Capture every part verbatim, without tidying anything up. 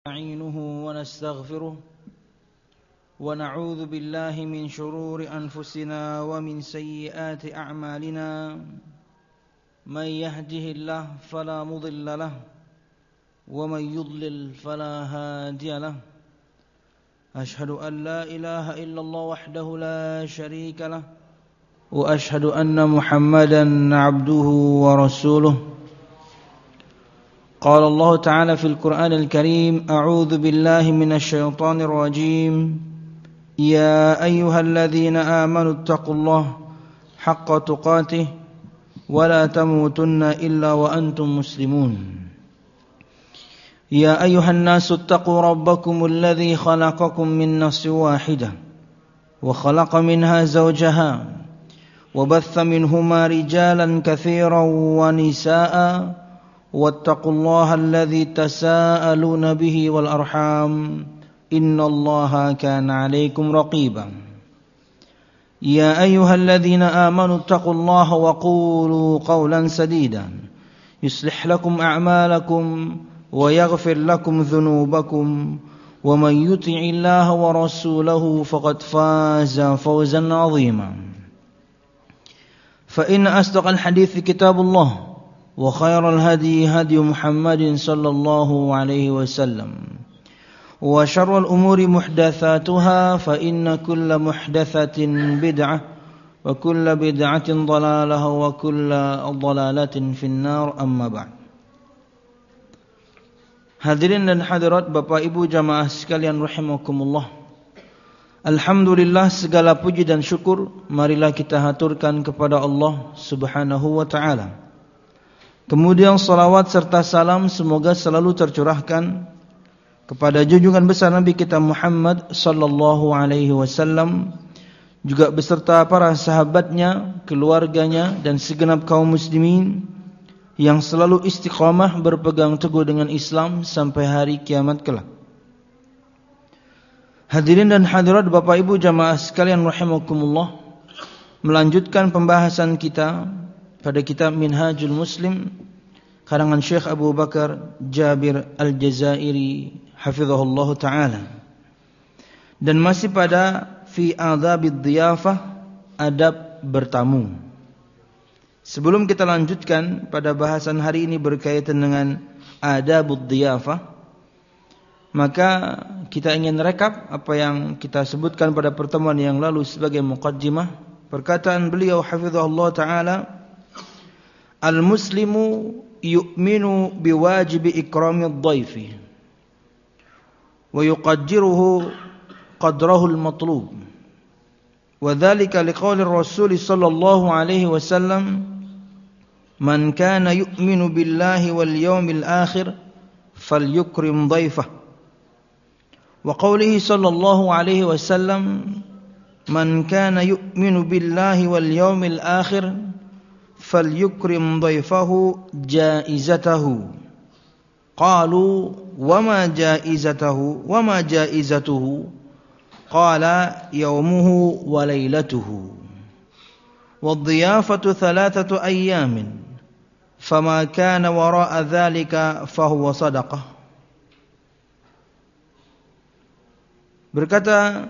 نستعينه ونستغفره ونعوذ بالله من شرور أنفسنا ومن سيئات أعمالنا من يهده الله فلا مضل له ومن يضلل فلا هادي له أشهد أن لا إله إلا الله وحده لا شريك له وأشهد أن محمدا عبده ورسوله قال الله تعالى في القرآن الكريم أعوذ بالله من الشيطان الرجيم يا أيها الذين آمنوا اتقوا الله حق تقاته ولا تموتن إلا وأنتم مسلمون يا أيها الناس اتقوا ربكم الذي خلقكم من نفس واحدة وخلق منها زوجها وبث منهما رجالا كثيرا ونساء واتقوا الله الذي تساءلون به والأرحام إن الله كان عليكم رقيبا يا أيها الذين آمنوا اتقوا الله وقولوا قولا سديدا يصلح لكم أعمالكم ويغفر لكم ذنوبكم ومن يطع الله ورسوله فقد فاز فوزا عظيما فإن أصدق الحديث كتاب الله وخير الهدي هدي محمد صلى الله عليه وسلم وشر الأمور محدثاتها فإن كل محدثة بدعة وكل بدعة ضلالة وكل ضلالة في النار أما بعد. Hadirin dan hadirat Bapak Ibu jamaah sekalian rahimakumullah. Alhamdulillah, segala puji dan syukur marilah kita haturkan kepada Allah Subhanahu wa taala. Kemudian salawat serta salam semoga selalu tercurahkan kepada junjungan besar Nabi kita Muhammad sallallahu alaihi wasallam, juga beserta para sahabatnya, keluarganya dan segenap kaum muslimin yang selalu istiqamah berpegang teguh dengan Islam sampai hari kiamat kelak. Hadirin dan hadirat Bapak Ibu jamaah sekalian rahimakumullah, melanjutkan pembahasan kita pada kitab Minhajul Muslim karangan Syekh Abu Bakar Jabir Al-Jazairi hafizahullah ta'ala, dan masih pada fi adabid dhiyafah, adab bertamu. Sebelum kita lanjutkan pada bahasan hari ini berkaitan dengan adabud dhiyafah, maka kita ingin rekap apa yang kita sebutkan pada pertemuan yang lalu sebagai muqaddimah. Perkataan beliau hafizahullah ta'ala, al-muslimu yu'minu biwajibi ikramid dhaifi wa yuqaddiruhu qadrahu al-matlub, wa dhalika liqawli Rasul sallallahu alaihi wasallam man kana yu'minu billahi wal yawmil akhir falyukrim dhaifah, wa qawlihi sallallahu alaihi wasallam man kana yu'minu billahi wal yawmil akhir falyukrim dhaifahu jaizatahu. Qalu wama jaizatahu wama jaizatuhu qala yawmuhu wa laylatuhu wadhiyafatu thalathatu ayyamin fama kana wara'a dhalika fahuwa sadaqah. Berkata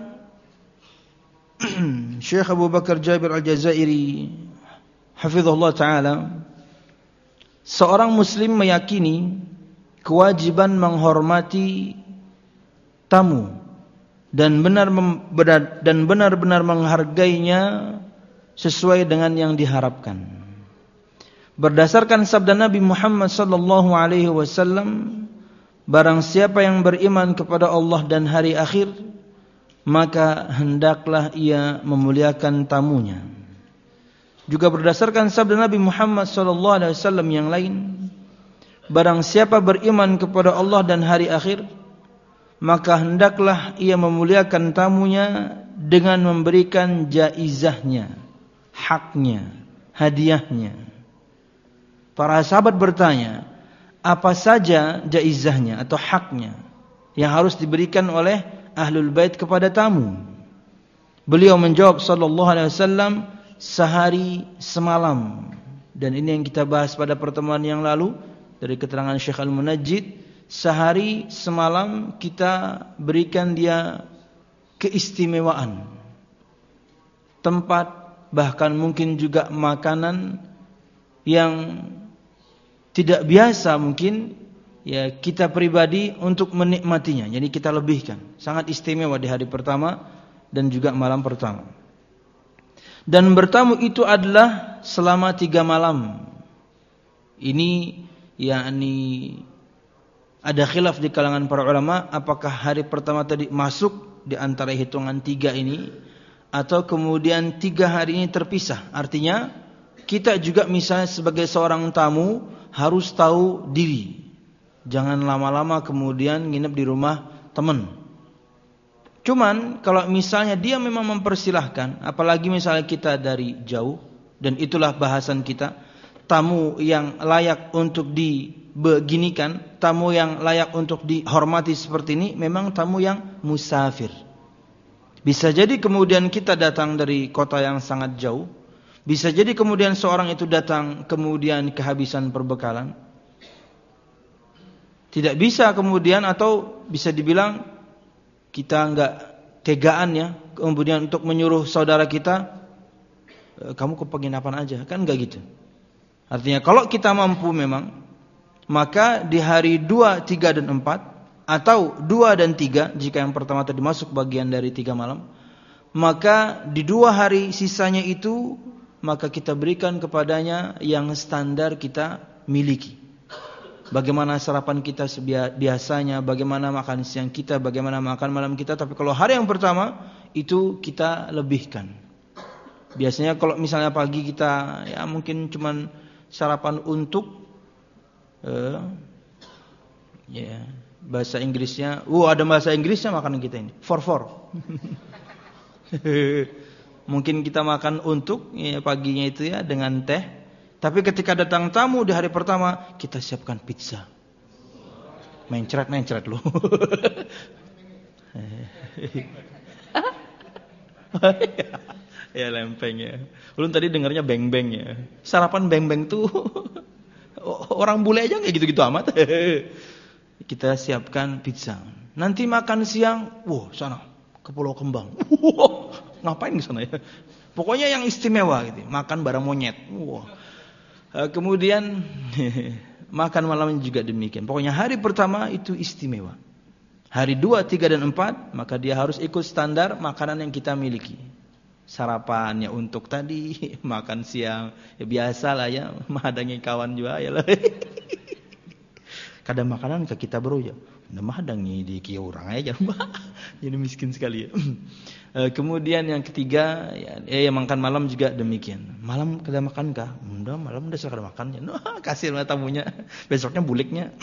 Syekh Abu Bakar Jabir Al-Jazairi hafizahullah ta'ala, seorang muslim meyakini kewajiban menghormati tamu dan benar dan benar-benar menghargainya sesuai dengan yang diharapkan. Berdasarkan sabda Nabi Muhammad sallallahu alaihi wasallam, barang siapa yang beriman kepada Allah dan hari akhir, maka hendaklah ia memuliakan tamunya. Juga berdasarkan sabda Nabi Muhammad sallallahu alaihi wasallam yang lain, barang siapa beriman kepada Allah dan hari akhir, maka hendaklah ia memuliakan tamunya dengan memberikan jaizahnya, haknya, hadiahnya. Para sahabat bertanya, apa saja jaizahnya atau haknya yang harus diberikan oleh ahlul bait kepada tamu? Beliau menjawab sallallahu alaihi wasallam, sehari semalam. Dan ini yang kita bahas pada pertemuan yang lalu dari keterangan Syekh Al-Munajjid, sehari semalam kita berikan dia keistimewaan, tempat, bahkan mungkin juga makanan yang tidak biasa mungkin ya kita pribadi untuk menikmatinya. Jadi kita lebihkan, sangat istimewa di hari pertama dan juga malam pertama. Dan bertamu itu adalah selama tiga malam. Ini yakni ada khilaf di kalangan para ulama, apakah hari pertama tadi masuk di antara hitungan tiga ini, atau kemudian tiga hari ini terpisah. Artinya kita juga misalnya sebagai seorang tamu harus tahu diri. Jangan lama-lama kemudian nginep di rumah teman. Cuman kalau misalnya dia memang mempersilahkan, apalagi misalnya kita dari jauh, dan itulah bahasan kita, tamu yang layak untuk dibeginikan, tamu yang layak untuk dihormati seperti ini, memang tamu yang musafir. Bisa jadi kemudian kita datang dari kota yang sangat jauh, bisa jadi kemudian seorang itu datang kemudian kehabisan perbekalan. Tidak bisa kemudian, atau bisa dibilang kita enggak tegaan ya, kemudian untuk menyuruh saudara kita, kamu ke penginapan aja, kan enggak gitu. Artinya kalau kita mampu memang, maka di hari dua, tiga dan empat, atau dua dan tiga, jika yang pertama tadi masuk bagian dari tiga malam, maka di dua hari sisanya itu, maka kita berikan kepadanya yang standar kita miliki. Bagaimana sarapan kita biasanya, bagaimana makan siang kita, bagaimana makan malam kita. Tapi kalau hari yang pertama itu kita lebihkan. Biasanya kalau misalnya pagi kita ya mungkin cuman sarapan untuk uh, ya bahasa Inggrisnya, oh ada bahasa Inggrisnya makanan kita ini, for for. Mungkin kita makan untuk ya, paginya itu ya dengan teh. Tapi ketika datang tamu di hari pertama, kita siapkan pizza. Mencret-mencret loh. Ya lempeng ya. Belum tadi dengarnya beng-beng ya. Sarapan beng-beng tuh orang bule aja kayak gitu-gitu amat. Kita siapkan pizza. Nanti makan siang, wah sana ke Pulau Kembang. Wah, ngapain ke sana ya? Pokoknya yang istimewa gitu. Makan barang monyet. Wah. Kemudian makan malamnya juga demikian. Pokoknya hari pertama itu istimewa. Hari dua, tiga dan empat, maka dia harus ikut standar makanan yang kita miliki. Sarapannya untuk tadi, makan siang ya biasa lah ya, menghadangi kawan juga ya lah. Kadang makanan ke kita bro ya, udah menghadangi di kia orang aja, jadi miskin sekali ya. Kemudian yang ketiga, ya, eh, makan malam juga demikian. Malam kada makan kah? Udah malam udah selesai makannya. Nah, kasih lah tamunya. Besoknya buliknya.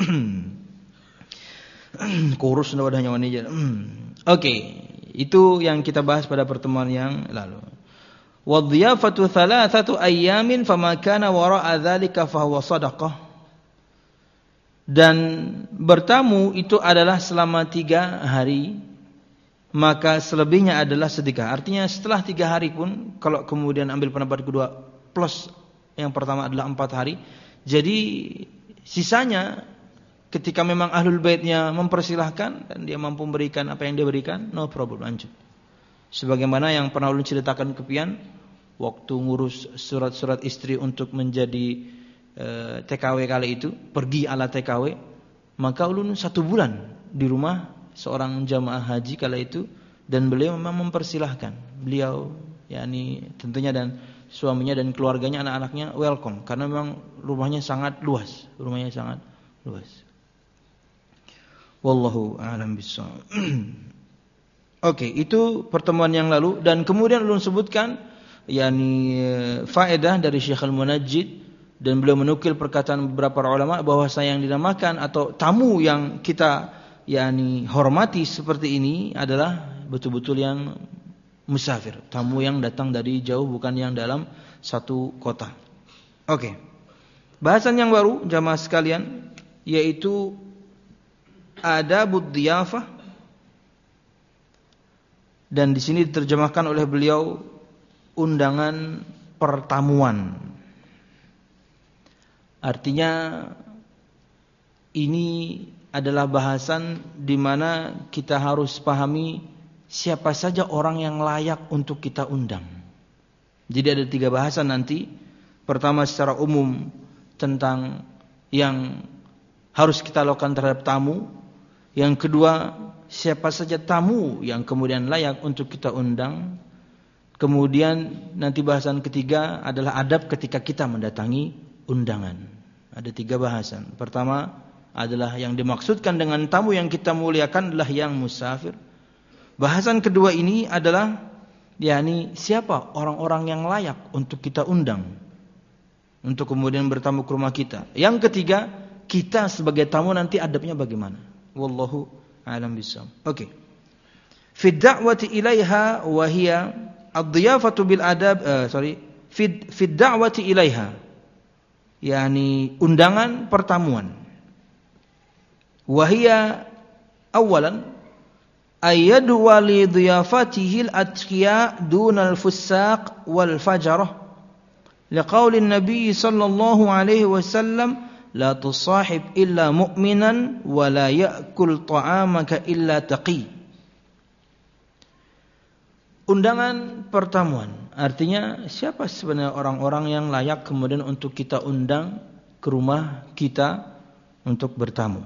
Kurus udah wadahnya wanita. Oke, itu yang kita bahas pada pertemuan yang lalu. Wadhiyafatu thalathatu ayyamin fama kana wara'a dzalika fa huwa shadaqah. Dan bertamu itu adalah selama tiga hari, maka selebihnya adalah sedekah. Artinya setelah tiga hari pun, kalau kemudian ambil pendapat kedua plus yang pertama adalah empat hari, jadi sisanya ketika memang ahlul baitnya mempersilahkan dan dia mampu memberikan apa yang dia berikan, no problem, lanjut. Sebagaimana yang pernah ulun ceritakan kepian, waktu ngurus surat-surat istri untuk menjadi e, T K W kali itu, pergi ala T K W, maka ulun satu bulan di rumah seorang jamaah haji kala itu, dan beliau memang mempersilahkan. Beliau yakni tentunya dan suaminya dan keluarganya, anak-anaknya welcome karena memang rumahnya sangat luas, rumahnya sangat luas. Wallahu a'lam bishawab. Oke, itu pertemuan yang lalu, dan kemudian ulun sebutkan yakni faedah dari Syekh Al-Munajjid, dan beliau menukil perkataan beberapa ulama bahwa yang dinamakan atau tamu yang kita yakni hormati seperti ini adalah betul-betul yang musafir, tamu yang datang dari jauh, bukan yang dalam satu kota. Oke. Bahasan yang baru jamaah sekalian, yaitu adabud dhiyafah, dan di sini diterjemahkan oleh beliau undangan pertamuan. Artinya ini adalah bahasan di mana kita harus pahami siapa saja orang yang layak untuk kita undang. Jadi ada tiga bahasan nanti. Pertama secara umum tentang yang harus kita lakukan terhadap tamu. Yang kedua, siapa saja tamu yang kemudian layak untuk kita undang. Kemudian nanti bahasan ketiga adalah adab ketika kita mendatangi undangan. Ada tiga bahasan. Pertama adalah yang dimaksudkan dengan tamu yang kita muliakan adalah yang musafir. Bahasan kedua ini adalah yakni siapa orang-orang yang layak untuk kita undang untuk kemudian bertamu ke rumah kita. Yang ketiga, kita sebagai tamu nanti adabnya bagaimana? Wallahu a'lam bishawab. Oke. Okay. Fi da'wati ilaiha wa hiya ad-dhiyafatu bil adab uh, sorry fi fi da'wati ilaiha yakni undangan pertemuan. Wa hiya awalan ayyadu wali dhiyafatihi al-atqiya duna al-fusaq wal fajarah liqauli an-nabi sallallahu alaihi wasallam la tusahib illa mu'minan wa la ya'kul ta'amaka illa taqi. Undangan pertemuan artinya siapa sebenarnya orang-orang yang layak kemudian untuk kita undang ke rumah kita untuk bertamu.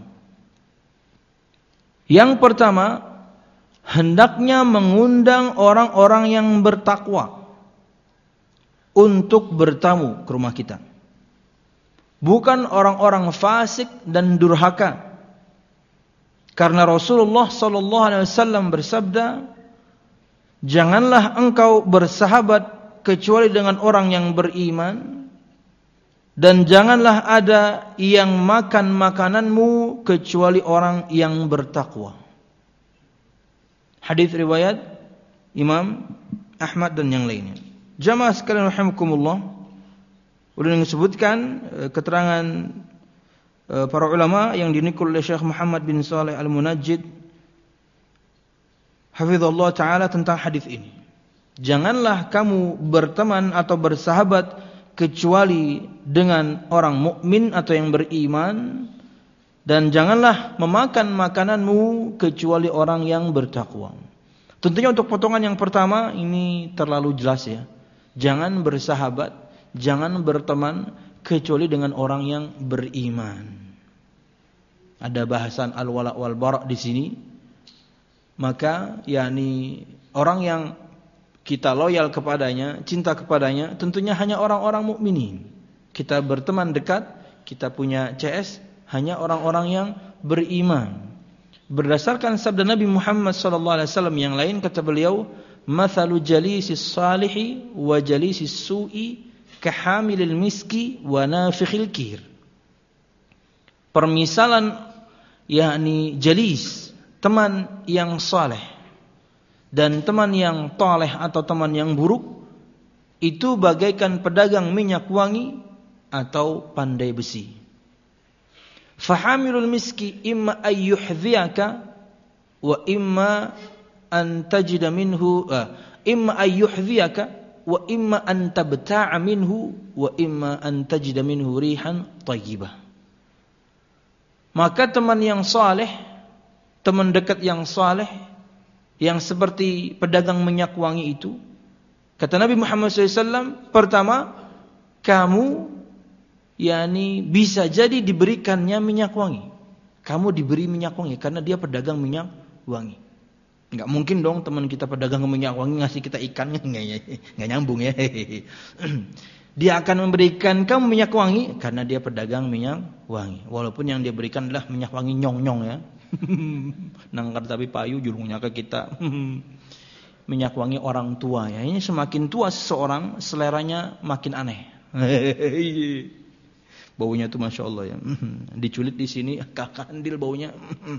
Yang pertama, hendaknya mengundang orang-orang yang bertakwa untuk bertamu ke rumah kita. Bukan orang-orang fasik dan durhaka. Karena Rasulullah sallallahu alaihi wasallam bersabda, janganlah engkau bersahabat kecuali dengan orang yang beriman, dan janganlah ada yang makan makananmu kecuali orang yang bertakwa. Hadis riwayat Imam Ahmad dan yang lainnya. Jamaah sekalian rahimakumullah, sudah disebutkan keterangan para ulama yang dinukil oleh Syekh Muhammad bin Shalih Al-Munajjid hafizallahu taala tentang hadis ini. Janganlah kamu berteman atau bersahabat kecuali dengan orang mukmin atau yang beriman, dan janganlah memakan makananmu kecuali orang yang bertakwa. Tentunya untuk potongan yang pertama ini terlalu jelas ya. Jangan bersahabat, jangan berteman kecuali dengan orang yang beriman. Ada bahasan al-wala wal bara' di sini. Maka yakni orang yang kita loyal kepadanya, cinta kepadanya, tentunya hanya orang-orang mukminin. Kita berteman dekat, kita punya C S hanya orang-orang yang beriman. Berdasarkan sabda Nabi Muhammad sallallahu alaihi wasallam yang lain, kata beliau, "Mathalu jalisis salihi wa jalisis su'i kahamilil miski wa nafikhil kir." Permisalan yakni jalis, teman yang saleh dan teman yang toleh atau teman yang buruk itu bagaikan pedagang minyak wangi atau pandai besi. Fahamilul miski imma ayyuhdhiyaka wa imma an tajida minhu uh, imma ayyuhdhiyaka wa imma an tabta'a minhu wa imma an tajida minhu rihan thayyibah. Maka teman yang saleh, teman dekat yang saleh, yang seperti pedagang minyak wangi itu, kata Nabi Muhammad shallallahu alaihi wasallam, pertama, kamu yakni bisa jadi diberikannya minyak wangi. Kamu diberi minyak wangi karena dia pedagang minyak wangi. Enggak mungkin dong teman kita pedagang minyak wangi ngasih kita ikan, enggak nyambung ya. Dia akan memberikan kamu minyak wangi karena dia pedagang minyak wangi. Walaupun yang dia berikan adalah minyak wangi nyong-nyong ya. Nangkar tapi payu julungnya ke kita. Minyak wangi orang tua ya. Ini semakin tua seseorang seleranya makin aneh. Baunya tuh masya Allah ya. Diculit di sini kakandil baunya.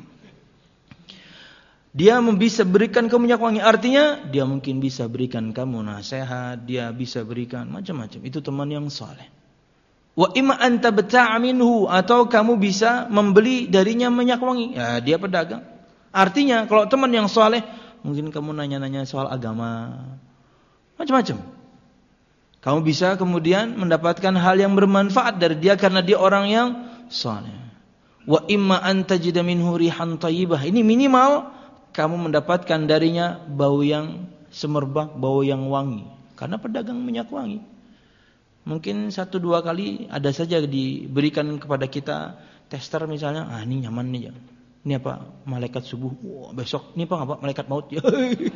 Dia bisa berikan kamu minyak wangi, artinya dia mungkin bisa berikan kamu nasihat, dia bisa berikan macam-macam. Itu teman yang saleh. Wa imma anta bata'a minhu, atau kamu bisa membeli darinya minyak wangi. Ya, dia pedagang. Artinya kalau teman yang saleh, mungkin kamu nanya-nanya soal agama, macam-macam. Kamu bisa kemudian mendapatkan hal yang bermanfaat dari dia karena dia orang yang saleh. Wa imma an tajida minhu rihan thayyibah. Ini minimal kamu mendapatkan darinya bau yang semerbak, bau yang wangi. Karena pedagang minyak wangi. Mungkin satu dua kali ada saja diberikan kepada kita tester misalnya, ah ini nyaman nih ya. Ini apa? Malaikat subuh. Wah, besok ini apa? Malaikat maut ya.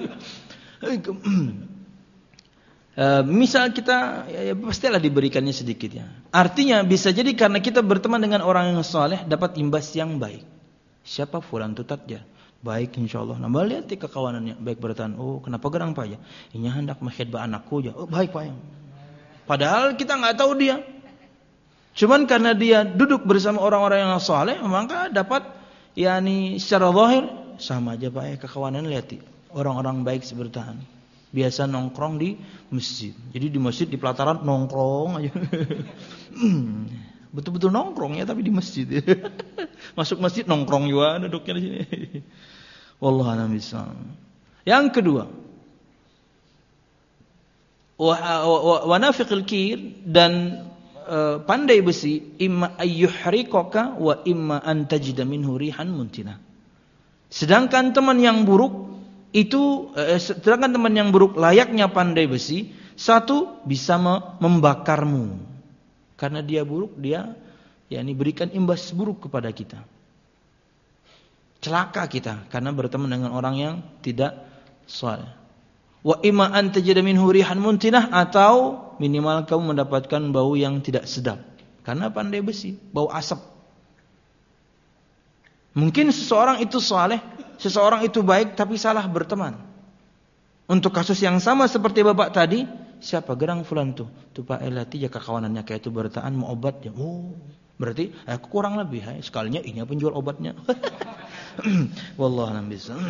Uh, misal kita ya, ya, pastilah diberikannya sedikit ya. Artinya bisa jadi karena kita berteman dengan orang yang saleh dapat imbas yang baik. Siapa fulan tutat ya? Baik insyaallah. Nambah lihat kekawanannya baik bertahan. Oh, kenapa gerang Pak ya? Ini hendak menghidbah anakku ya. Oh, baik Pak ya. Padahal kita enggak tahu dia. Cuman karena dia duduk bersama orang-orang yang saleh, maka dapat yakni secara zahir sama aja Pak ya kekawanan lihat orang-orang baik bertahan. Biasa nongkrong di masjid. Jadi di masjid di pelataran nongkrong aja. Betul-betul nongkrong ya tapi di masjid. Masuk masjid nongkrong juga duduknya di sini. Wallahu a'lam bishawab. Yang kedua, wa, wa, wa nafiqil kir dan uh, pandai besi imma ayyuhriqaka wa imma an tajida minhu rihan muntinah. Sedangkan teman yang buruk itu eh, sedangkan teman yang buruk layaknya pandai besi, satu bisa membakarmu. Karena dia buruk, dia yakni berikan imbas buruk kepada kita. Celaka kita karena berteman dengan orang yang tidak saleh. Wa imma an tajida minhu rihan muntinah, atau minimal kamu mendapatkan bau yang tidak sedap. Karena pandai besi, bau asap. Mungkin seseorang itu saleh, seseorang itu baik tapi salah berteman. Untuk kasus yang sama seperti bapak tadi, siapa gerang fulan tuh? Tuh Pak Elati ya kawanannya kayak itu bertaan mau obat ya. Oh, berarti aku kurang lebih ya. Sekalinya ini penjual obatnya. Wallahu a'lam bishawab.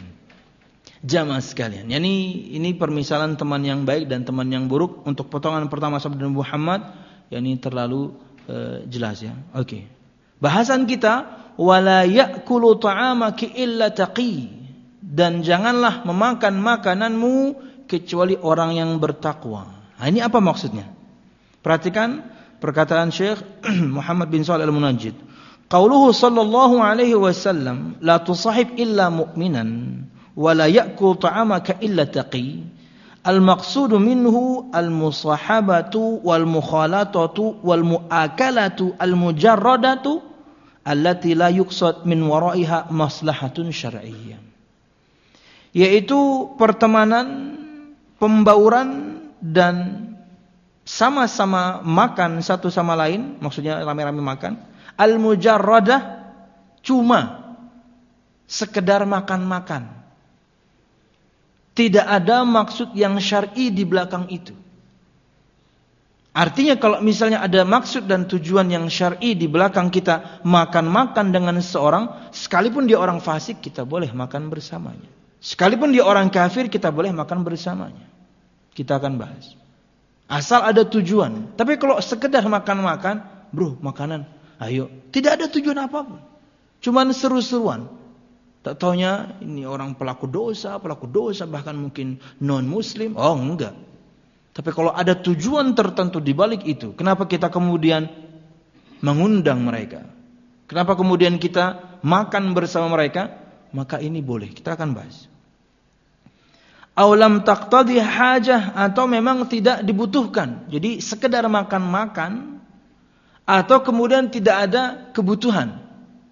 Jamaah sekalian, yani ini permisalan teman yang baik dan teman yang buruk. Untuk potongan pertama sabda Nabi Muhammad, yani terlalu uh, jelas ya. Oke. Okay. Bahasan kita wala ya'kulu ta'amaki illa taqi, dan janganlah memakan makananmu kecuali orang yang bertakwa. Nah, ini apa maksudnya? Perhatikan perkataan Syekh Muhammad bin Shalih Al-Munajjid. Qauluhu sallallahu alaihi wasallam la tusahib illa mu'minan wa la ya'kul ta'amaka illa taqi. Al-maqsudu minhu al-musahabatu wal mukhalatatu wal muakalatu al-mujarradatu allati la yuqsad min waraiha maslahatun syar'iyyah. Yaitu pertemanan, pembauran dan sama-sama makan satu sama lain, maksudnya rame-rame makan. Al-mujarradah cuma sekedar makan-makan. Tidak ada maksud yang syar'i di belakang itu. Artinya kalau misalnya ada maksud dan tujuan yang syar'i di belakang kita makan-makan dengan seseorang, sekalipun dia orang fasik kita boleh makan bersamanya. Sekalipun dia orang kafir kita boleh makan bersamanya. Kita akan bahas. Asal ada tujuan. Tapi kalau sekedar makan-makan, bro, makanan, ayo. Tidak ada tujuan apapun. Cuman seru-seruan. Tak taunya ini orang pelaku dosa, pelaku dosa bahkan mungkin non-muslim. Oh, enggak. Tapi kalau ada tujuan tertentu di balik itu, kenapa kita kemudian mengundang mereka? Kenapa kemudian kita makan bersama mereka? Maka ini boleh, kita akan bahas. Aulam taqtadi hajah, atau memang tidak dibutuhkan. Jadi sekedar makan-makan atau kemudian tidak ada kebutuhan.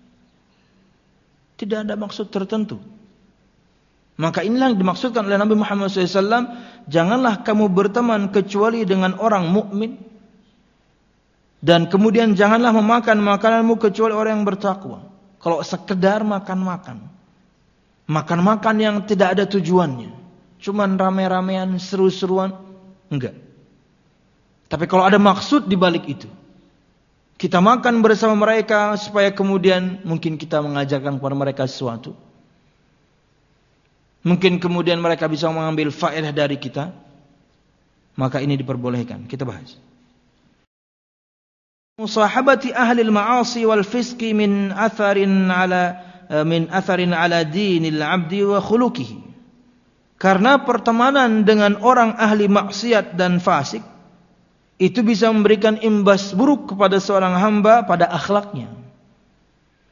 Tidak ada maksud tertentu. Maka inilah yang dimaksudkan oleh Nabi Muhammad shallallahu alaihi wasallam, janganlah kamu berteman kecuali dengan orang mukmin, dan kemudian janganlah memakan makananmu kecuali orang yang bertakwa. Kalau sekedar makan-makan, makan-makan yang tidak ada tujuannya, cuman rame-ramean, seru-seruan, enggak. Tapi kalau ada maksud di balik itu, kita makan bersama mereka supaya kemudian mungkin kita mengajarkan kepada mereka sesuatu. Mungkin kemudian mereka bisa mengambil faedah dari kita. Maka ini diperbolehkan. Kita bahas. Musahabati ahli al-ma'asi wal fisqi min atharin ala min atharin ala dinil 'abdi wa khuluqihi. Karena pertemanan dengan orang ahli maksiat dan fasik itu bisa memberikan imbas buruk kepada seorang hamba pada akhlaknya.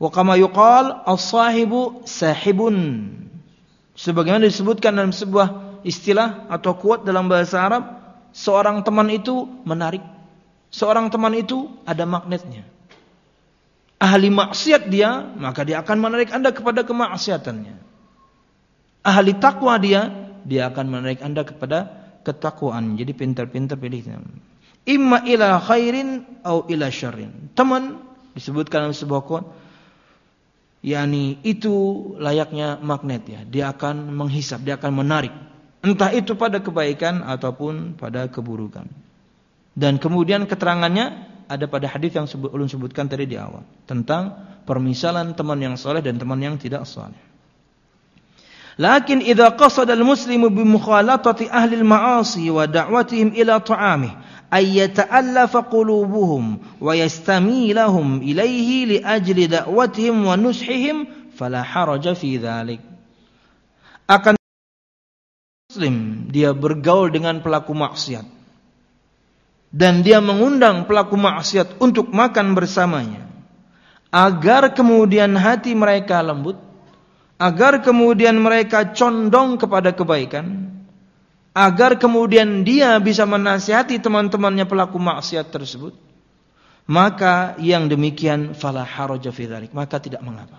Wa kama yuqal as-sahibu sahibun. Sebagaimana disebutkan dalam sebuah istilah atau quote dalam bahasa Arab, seorang teman itu menarik. Seorang teman itu ada magnetnya. Ahli maksiat dia, maka dia akan menarik Anda kepada kemaksiatannya. Ahli takwa dia, dia akan menarik Anda kepada ketakwaan. Jadi pintar-pintar pilihnya. Imma ila khairin au ila syarrin. Teman disebutkan dalam sebuah quote, yakni itu layaknya magnet ya. Dia akan menghisap, dia akan menarik. Entah itu pada kebaikan ataupun pada keburukan. Dan kemudian keterangannya ada pada hadis yang sebut, ulun sebutkan tadi di awal tentang permisalan teman yang saleh dan teman yang tidak saleh. Lakin idza qasada al-muslimu bi mukhalatati ahli al-ma'asi wa da'watihim ila ta'amih ay yata'allafa qulubuhum wa yastamilahum ilayhi li ajli da'watihim wa nushihim fala haraja fi dhalik. Akan muslim dia bergaul dengan pelaku maksiat dan dia mengundang pelaku maksiat untuk makan bersamanya, agar kemudian hati mereka lembut, agar kemudian mereka condong kepada kebaikan, agar kemudian dia bisa menasihati teman-temannya pelaku maksiat tersebut, maka yang demikian fala haraja fi dzalik, maka tidak mengapa.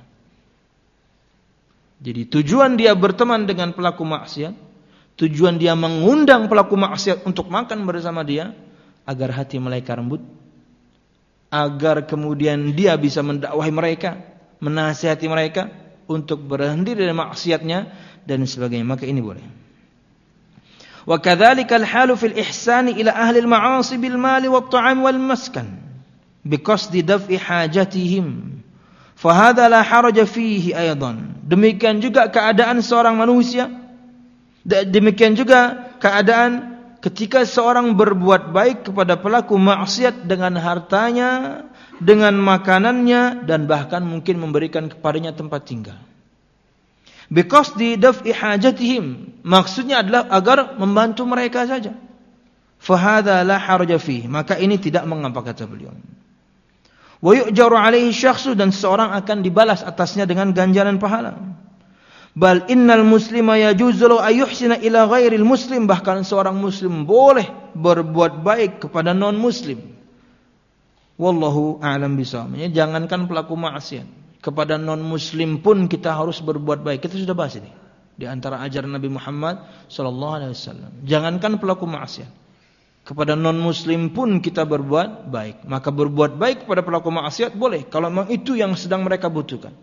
Jadi tujuan dia berteman dengan pelaku maksiat, tujuan dia mengundang pelaku maksiat untuk makan bersama dia, agar hati mereka lembut, agar kemudian dia bisa mendakwahi mereka, menasihati mereka untuk berhenti dari maksiatnya dan sebagainya, maka ini boleh. Wa kadzalika al-halu fil ihsani ila ahli al-ma'asi bil mali wat ta'am wal maskan biqasdi daf'i hajatihim fa hadha la haraja fihi aidan. Demikian juga keadaan seorang manusia, demikian juga keadaan ketika seorang berbuat baik kepada pelaku maksiat dengan hartanya, dengan makanannya, dan bahkan mungkin memberikan kepadanya tempat tinggal. Because di daf'i hajatihim, maksudnya adalah agar membantu mereka saja. Fahadha la haraja fihi, maka ini tidak mengapa kata beliau. Wa yu'jaru alaihi syakhsu, dan seorang akan dibalas atasnya dengan ganjaran pahala. Bal innal muslima yajuzu lahu ayyuhsina ila ghairil muslim, bahkan seorang muslim boleh berbuat baik kepada non muslim. Wallahu a'lam bishawab. Jangankan pelaku maksiat, kepada non muslim pun kita harus berbuat baik. Kita sudah bahas ini di antara ajaran Nabi Muhammad sallallahu alaihi wasallam. Jangankan pelaku maksiat, kepada non muslim pun kita berbuat baik. Maka berbuat baik kepada pelaku maksiat boleh kalau memang itu yang sedang mereka butuhkan.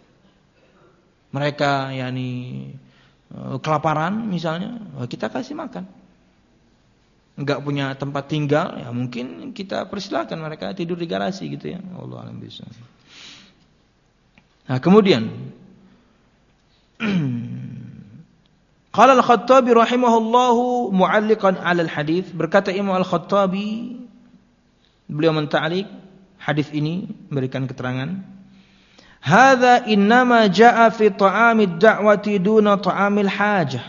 Mereka yakni kelaparan misalnya, kita kasih makan. Enggak punya tempat tinggal, ya mungkin kita persilakan mereka tidur di garasi gitu ya. Allah alam bisa. Nah, kemudian qala al-Khattabi rahimahullahu mu'alliqan 'ala al-hadits, berkata Imam al-Khattabi, beliau menta'liq hadis ini, memberikan keterangan, hadza innama jaa fi ta'amid da'wati duna ta'amil hajah.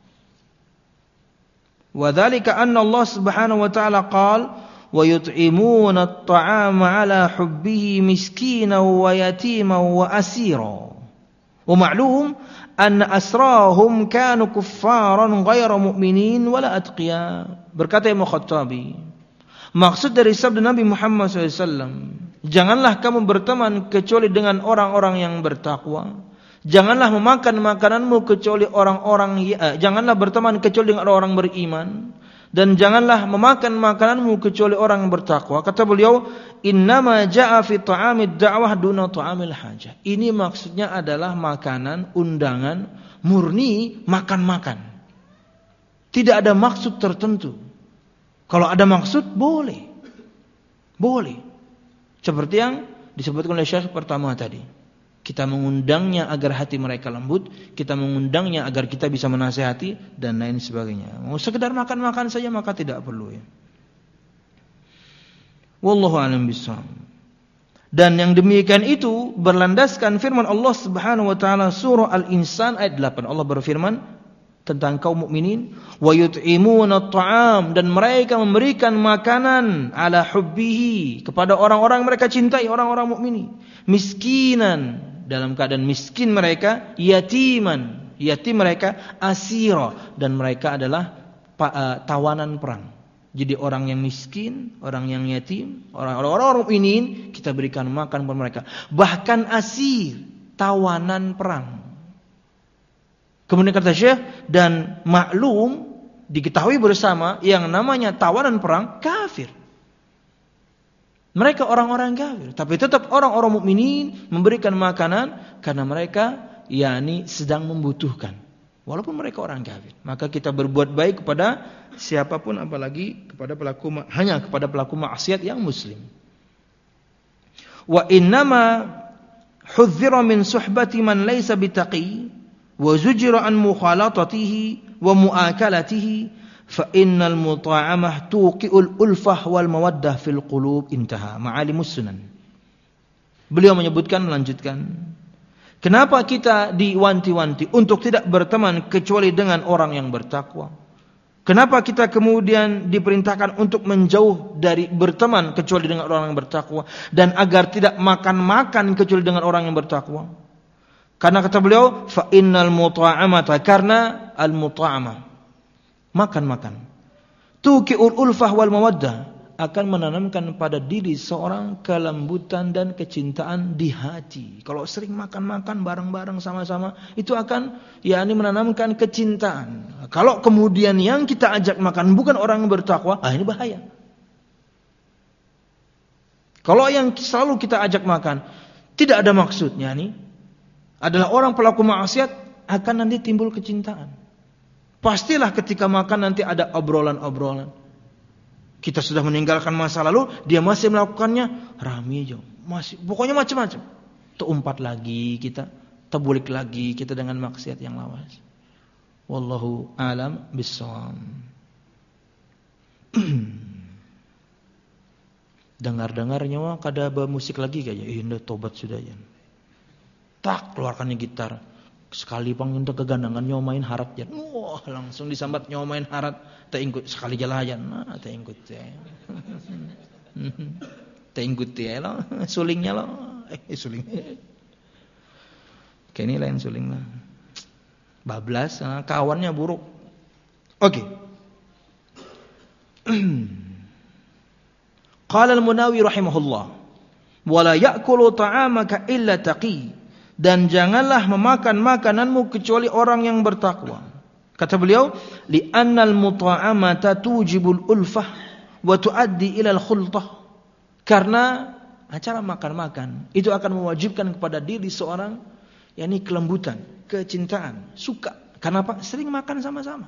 Wa dzalika anna Allah Subhanahu wa ta'ala qala wa yut'imuna at-ta'ama 'ala hubbihi miskinan wa yatiman wa asira. Wa ma'lum anna asrahum kanu kuffaran ghayra mu'minin wala atqiya. Berkata Imam Khattabi, maksud dari sabda Nabi Muhammad sallallahu alaihi wasallam, janganlah kamu berteman kecuali dengan orang-orang yang bertakwa. Janganlah memakan makananmu kecuali orang-orang eh, janganlah berteman kecuali dengan orang beriman, dan janganlah memakan makananmu kecuali orang yang bertakwa. Kata beliau, innama jaa fi ta'amid da'wah duna ta'amil hajah. Ini maksudnya adalah makanan undangan murni makan-makan. Tidak ada maksud tertentu. Kalau ada maksud boleh. Boleh. Seperti yang disebutkan oleh Syekh pertama tadi. Kita mengundangnya agar hati mereka lembut, kita mengundangnya agar kita bisa menasihati dan lain sebagainya. Mau sekedar makan-makan saja maka tidak perlu ya. Wallahu a'lam bishawab. Dan yang demikian itu berlandaskan firman Allah Subhanahu wa taala surah Al-Insan ayat delapan. Allah berfirman, tentang kaum mukminin, wa yut'imuna at'am, dan mereka memberikan makanan ala hubbihi kepada orang-orang mereka cintai, orang-orang mukminin, miskinan dalam keadaan miskin mereka, yatiman, yatim mereka, asira, dan mereka adalah tawanan perang. Jadi orang yang miskin, orang yang yatim, orang-orang mukminin kita berikan makan kepada mereka. Bahkan asir, tawanan perang. Kemudian kata Syekh, dan maklum diketahui bersama yang namanya tawanan perang kafir. Mereka orang-orang kafir, tapi tetap orang-orang mukminin memberikan makanan karena mereka yakni sedang membutuhkan. Walaupun mereka orang kafir, maka kita berbuat baik kepada siapapun, apalagi kepada pelaku hanya kepada pelaku maksiat yang muslim. Wa innama hudzira min suhbati man laysa bitaqi wa zujira an mukhalatatihi wa muakalatihi fa innal muta'amah tuqi'ul ulfah wal mawaddah fil qulub. Intaha. Ma'alimus sunan. Beliau menyebutkan, melanjutkan, kenapa kita diwanti-wanti untuk tidak berteman kecuali dengan orang yang bertakwa? Kenapa kita kemudian diperintahkan untuk menjauh dari berteman kecuali dengan orang yang bertakwa, dan agar tidak makan-makan kecuali dengan orang yang bertakwa? Karena kata beliau, fa innal muta'amata, karena al-muta'amah, makan-makan, tuqi'ul ulfah wal mawaddah, akan menanamkan pada diri seorang kelembutan dan kecintaan di hati. Kalau sering makan-makan bareng-bareng sama-sama, itu akan yakni menanamkan kecintaan. Kalau kemudian yang kita ajak makan bukan orang yang bertakwa, ah ini bahaya. Kalau yang selalu kita ajak makan tidak ada maksudnya, nih adalah orang pelaku maksiat, akan nanti timbul kecintaan. Pastilah ketika makan nanti ada obrolan-obrolan. Kita sudah meninggalkan masa lalu, dia masih melakukannya, rame aja, masih, pokoknya macam-macam. Terumpat lagi kita, terbulik lagi kita dengan maksiat yang lawas. Wallahu alam bissawab. Dengar-dengarnya wah kada bermusik lagi kayaknya, eh indah tobat sudah ya. Tak keluarkannya gitar. Sekali pang untuk kegandangan nyomain harat ya. Wah, langsung disambat nyomain harat. Tak ikut sekali jalayan. Nah, tak ikut ya. Tak ikut ya lo. Sulingnya lo. Eh, suling. Kayak ini lain suling lah. Bablas, nah, kawannya buruk. Oke. Okay. Qala al-Munawi rahimahullah, wala ya'kulu ta'amaka illa taqi, dan janganlah memakan makananmu kecuali orang yang bertakwa. Kata beliau, li annal muta'amata tujibul ulfah wa tuaddi ila al-khultah, karena acara makan-makan itu akan mewajibkan kepada diri seorang yakni kelembutan, kecintaan, suka. Karena apa? Sering makan sama-sama.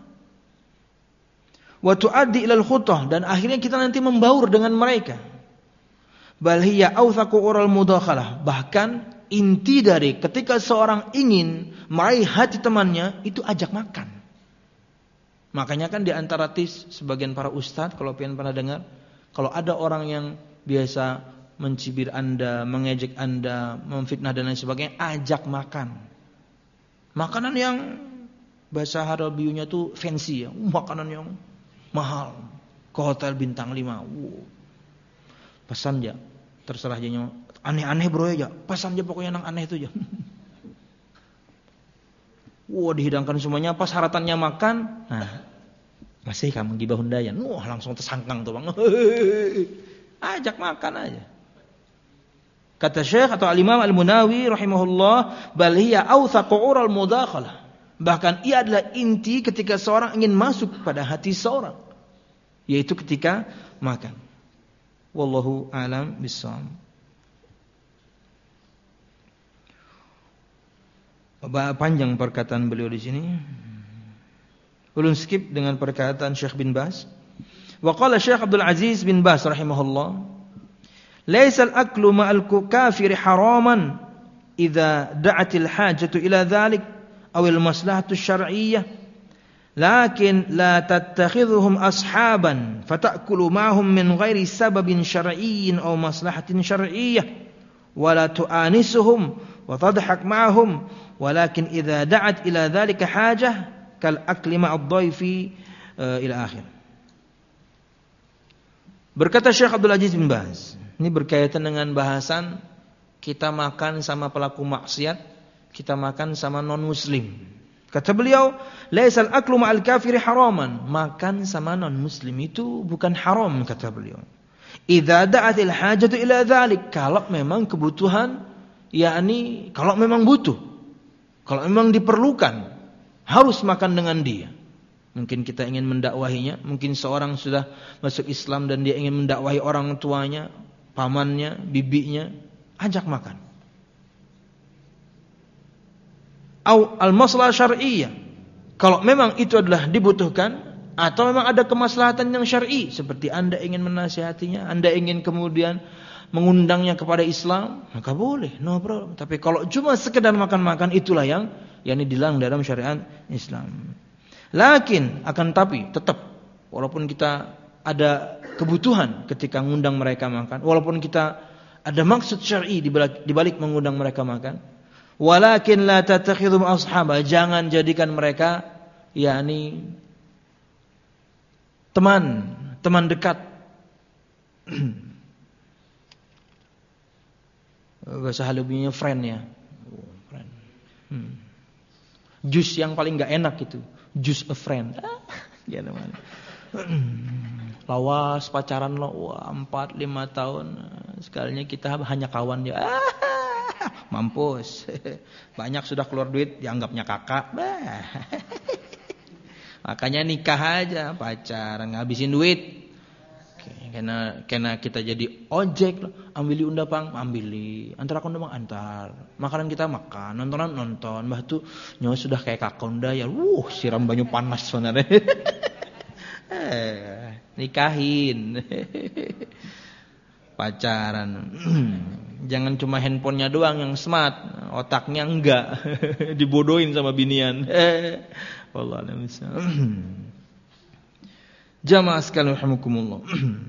Wa tuaddi ila al-khultah, dan akhirnya kita nanti membaur dengan mereka. Bal hiya awthaqu ural mudakhalah, bahkan inti dari ketika seorang ingin meraih hati temannya itu ajak makan. Makanya kan di antara tis sebagian para ustadz, kalau pian pernah dengar, kalau ada orang yang biasa mencibir Anda, mengejek Anda, memfitnah dan lain sebagainya, ajak makan. Makanan yang bahasa Arabiunya tuh fancy ya, makanan yang mahal, ke hotel bintang lima. Wow. Pesan ya, terserah aja, aneh-aneh bro ya, pesan aja pokoknya yang aneh itu aja. Wah, dihidangkan semuanya, pas haratannya makan, nah masih kamu gibah hundayan, wah langsung tersangkang tuh bang. Ajak makan aja. Kata Syekh atau Al-Imam Al-Munawi rahimahullah, bal hiya awthaqu ural mudakhalah, bahkan ia adalah inti ketika seorang ingin masuk pada hati seorang, yaitu ketika makan. Wallahu a'lam bissawab. Panjang perkataan beliau di sini. Ulun skip dengan perkataan Syekh bin Baz. Wa qala Syekh Abdul Aziz bin Baz rahimahullah, "Laisa al-aklu ma'al kafiri haraman idza da'atil hajatu ila dhalik aw al-maslahatu syar'iyyah, lakin la tattakhidhuhum ashaban fata'kulu ma'hum min ghairi sababin syar'iyyin aw maslahatin syar'iyyah wa la tu'anisuhum wa tadhak ma'hum. Walakin idza da'at ila dzalika hajah kal akli ma'ad dhaifi uh, ila akhir. Berkata Syekh Abdul Aziz bin Baz, ini berkaitan dengan bahasan kita makan sama pelaku maksiat, kita makan sama non muslim. Kata beliau, laisal aklu ma'al kafiri haraman. Makan sama non muslim itu bukan haram, kata beliau. Idza da'atil hajatu ila dzalik, kalau memang kebutuhan, yakni kalau memang butuh, kalau memang diperlukan, harus makan dengan dia. Mungkin kita ingin mendakwahinya, mungkin seorang sudah masuk Islam dan dia ingin mendakwahi orang tuanya, pamannya, bibinya, ajak makan. Au al-maslalah syar'iyyah. Kalau memang itu adalah dibutuhkan atau memang ada kemaslahatan yang syar'i, seperti Anda ingin menasihatinya, Anda ingin kemudian mengundangnya kepada Islam, maka boleh, no problem. Tapi kalau cuma sekedar makan-makan, itulah yang yang dilarang dalam syariat Islam. Lakin akan tapi tetap walaupun kita ada kebutuhan ketika mengundang mereka makan, walaupun kita ada maksud syar'i di balik, di balik mengundang mereka makan, walakin la tattakhidhum ashaba, jangan jadikan mereka yakni teman, teman dekat. Bahasa halubinya friend ya. Oh, friend. Hmm. Jus yang paling enggak enak itu. Just a friend. Ya namanya. Lawas pacaran lo, wah empat lima tahun. Sekalinya kita hanya kawan dia. Mampus. Banyak sudah keluar duit, dianggapnya kakak. Makanya nikah aja, pacaran, ngabisin duit. Karena karena kita jadi ojek, ambili undapang, ambili. Antar aku undapang antar. Makanan kita makan, nontonan nonton. Bah tuh nyawa sudah kayak kakonda ya. Wuh, siram banyu panas sebenarnya. eh, nikahin. Pacaran. Jangan cuma handphonenya doang yang smart, otaknya enggak. Dibodohin sama binian. Wallah a'lam bishawab. Jamaah sekalian rahimakumullah.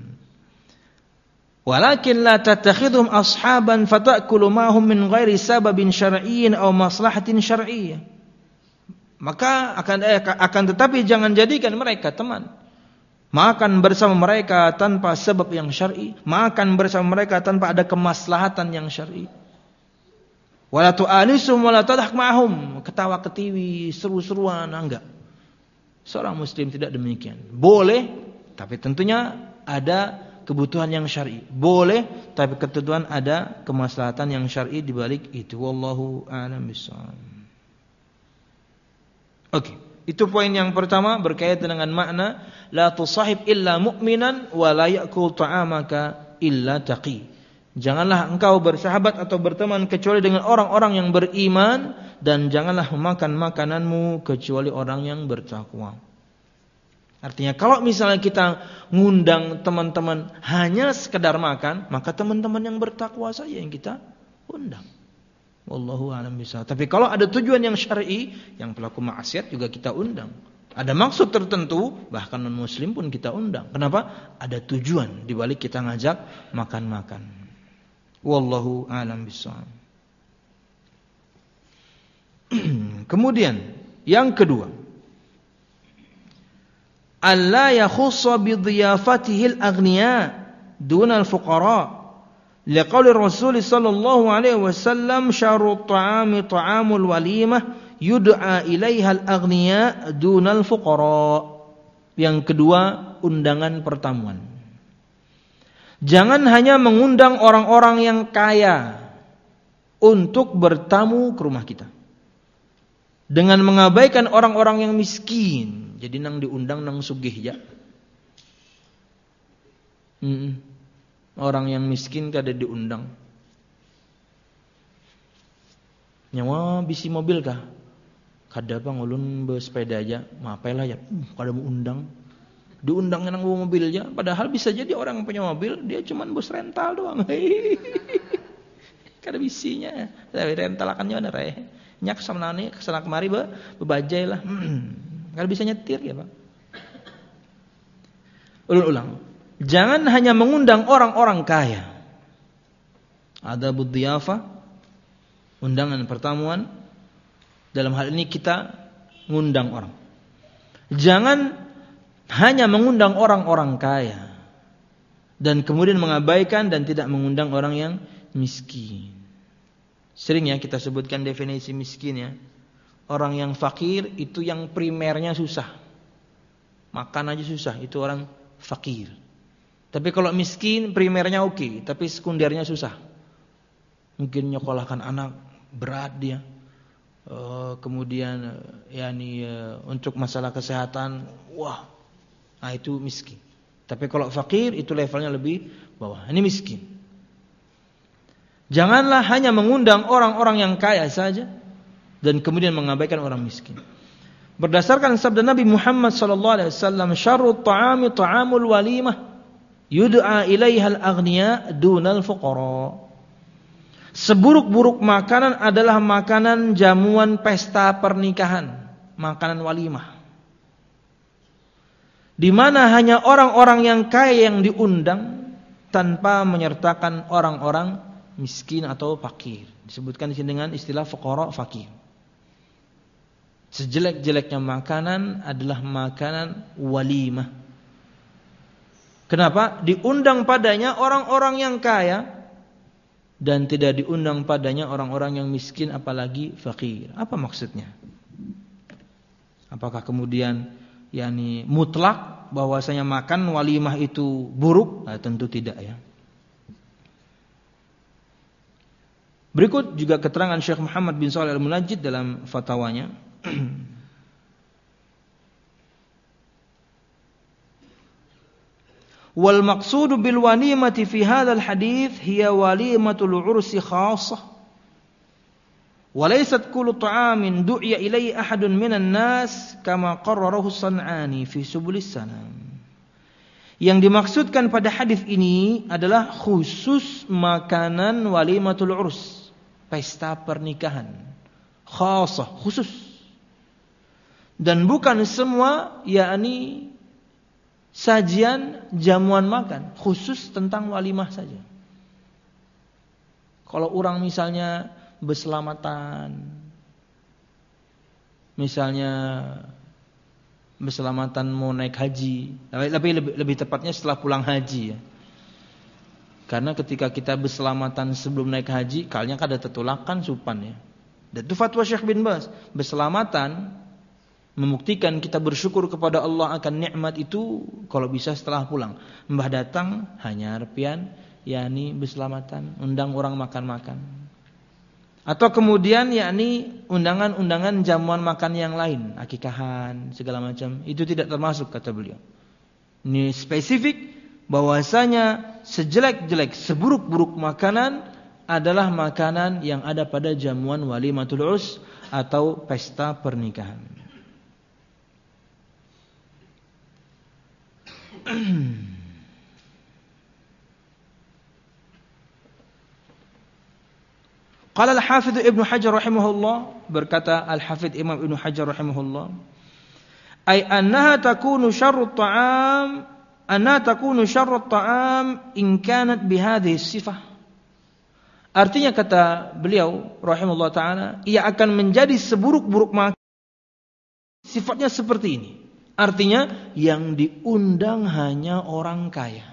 Walakin la tattakhidhum ashaban fatakulu ma'hum min ghairi sababin syar'iyyin aw maslahatin syar'iyyah. Maka akan eh, akan tetapi jangan jadikan mereka teman. Makan bersama mereka tanpa sebab yang syar'i, makan bersama mereka tanpa ada kemaslahatan yang syar'i. Wala tu'anisum wala tadhak ma'hum, ketawa ketiwi, seru-seruan, enggak. Seorang muslim tidak demikian. Boleh, tapi tentunya ada kebutuhan yang syar'i. Boleh, tapi ketentuan ada kemaslahatan yang syar'i di balik itu. Wallahu a'lam bishawab. Oke, itu poin yang pertama berkaitan dengan makna la tusahib illa mu'minan wa la ya'kul ta'amaka illa taqi. Janganlah engkau bersahabat atau berteman kecuali dengan orang-orang yang beriman, dan janganlah memakan makananmu kecuali orang yang bertakwa. Artinya kalau misalnya kita ngundang teman-teman hanya sekedar makan, maka teman-teman yang bertakwa saja yang kita undang. Wallahu a'lam bishawab. Tapi kalau ada tujuan yang syar'i, yang pelaku maksiat juga kita undang. Ada maksud tertentu, bahkan non muslim pun kita undang. Kenapa? Ada tujuan di balik kita ngajak makan-makan. Wallahu a'lam bishawab. Kemudian yang kedua, alla yakhussa bi dhiyafatihi al-aghniya duna al-fuqara. Liqauli Rasul sallallahu alaihi wasallam syarut ta'ami ta'amul walimah yud'a ilaiha al-aghniya duna al-fuqara. Yang kedua, undangan pertemuan. Jangan hanya mengundang orang-orang yang kaya untuk bertamu ke rumah kita, dengan mengabaikan orang-orang yang miskin. Jadi nang diundang nang sugih ya. Hmm. Orang yang miskin kada diundang. Nyawa bisi mobil kah? Kada bang ulun bersepeda aja. Mapelah ya. Uh, kada mau undang. Diundang nang bawa mobil aja. Padahal bisa jadi orang yang punya mobil dia cuman bus rental doang. Kada bisinya. Tapi rental akan nyawa reh. Nyak sama nani kesana kemari be bebajai lah. Hmm. Kalau bisa nyetir ya Pak. Ulang-ulang. Jangan hanya mengundang orang-orang kaya. Adabud dhiyafah, undangan pertemuan. Dalam hal ini kita ngundang orang. Jangan hanya mengundang orang-orang kaya dan kemudian mengabaikan dan tidak mengundang orang yang miskin. Sering ya kita sebutkan definisi miskin ya. Orang yang fakir itu yang primernya susah. Makan aja susah, itu orang fakir. Tapi kalau miskin primernya oke, okay, tapi sekundernya susah. Mungkin nyekolahkan anak berat dia. Uh, kemudian uh, yakni uh, untuk masalah kesehatan, wah, nah itu miskin. Tapi kalau fakir itu levelnya lebih bawah. Ini miskin. Janganlah hanya mengundang orang-orang yang kaya saja dan kemudian mengabaikan orang miskin. Berdasarkan sabda Nabi Muhammad sallallahu alaihi wasallam, "Syarrut ta'ami ta'amul walimah, yud'a ilaiha al-aghniya dunal fuqara." Seburuk-buruk makanan adalah makanan jamuan pesta pernikahan, makanan walimah. Di mana hanya orang-orang yang kaya yang diundang tanpa menyertakan orang-orang miskin atau fakir. Disebutkan di sini dengan istilah fuqara fakir. Sejelek-jeleknya makanan adalah makanan walimah. Kenapa? Diundang padanya orang-orang yang kaya dan tidak diundang padanya orang-orang yang miskin apalagi fakir. Apa maksudnya? Apakah kemudian yakni mutlak bahwasanya makan walimah itu buruk? Nah, tentu tidak ya. Berikut juga keterangan Syekh Muhammad bin Shalih Al-Munajjid dalam fatwanya. Wal maqsudu bil walimati fi hadzal hadits hiya walimatul ursi khassah wa laysat kullu ta'amin du'iya ilayhi ahadun minan nas kama qarrarahu San'ani fi Subulis Salam. Yang dimaksudkan pada hadis ini adalah khusus makanan walimatul urs, pesta pernikahan, khassah, khusus. Dan bukan semua yakni sajian jamuan makan, khusus tentang walimah saja. Kalau orang misalnya berselamatan, misalnya berselamatan mau naik haji, tapi lebih, lebih tepatnya setelah pulang haji ya. Karena ketika kita berselamatan sebelum naik haji, kalinya kan ada tetulakan supan ya. Dan itu fatwa Syekh bin Baz, berselamatan membuktikan kita bersyukur kepada Allah akan nikmat itu kalau bisa setelah pulang. Mbah datang hanya harfian yakni berselamatan, undang orang makan-makan. Atau kemudian yakni undangan-undangan jamuan makan yang lain, akikahan segala macam, itu tidak termasuk kata beliau. Ini spesifik bahwasanya sejelek-jelek, seburuk-buruk makanan adalah makanan yang ada pada jamuan walimatul urs atau pesta pernikahan. Qala al-Hafidz Ibnu Hajar rahimahullah, berkata al-Hafidz Imam Ibnu Hajar rahimahullah, ay annaha takunu syarrut ta'am, annaha takunu syarrut ta'am in kanat bihadhihi sifah. Artinya kata beliau rahimahullah taala, ia akan menjadi seburuk-buruk makanan sifatnya seperti ini. Artinya yang diundang hanya orang kaya.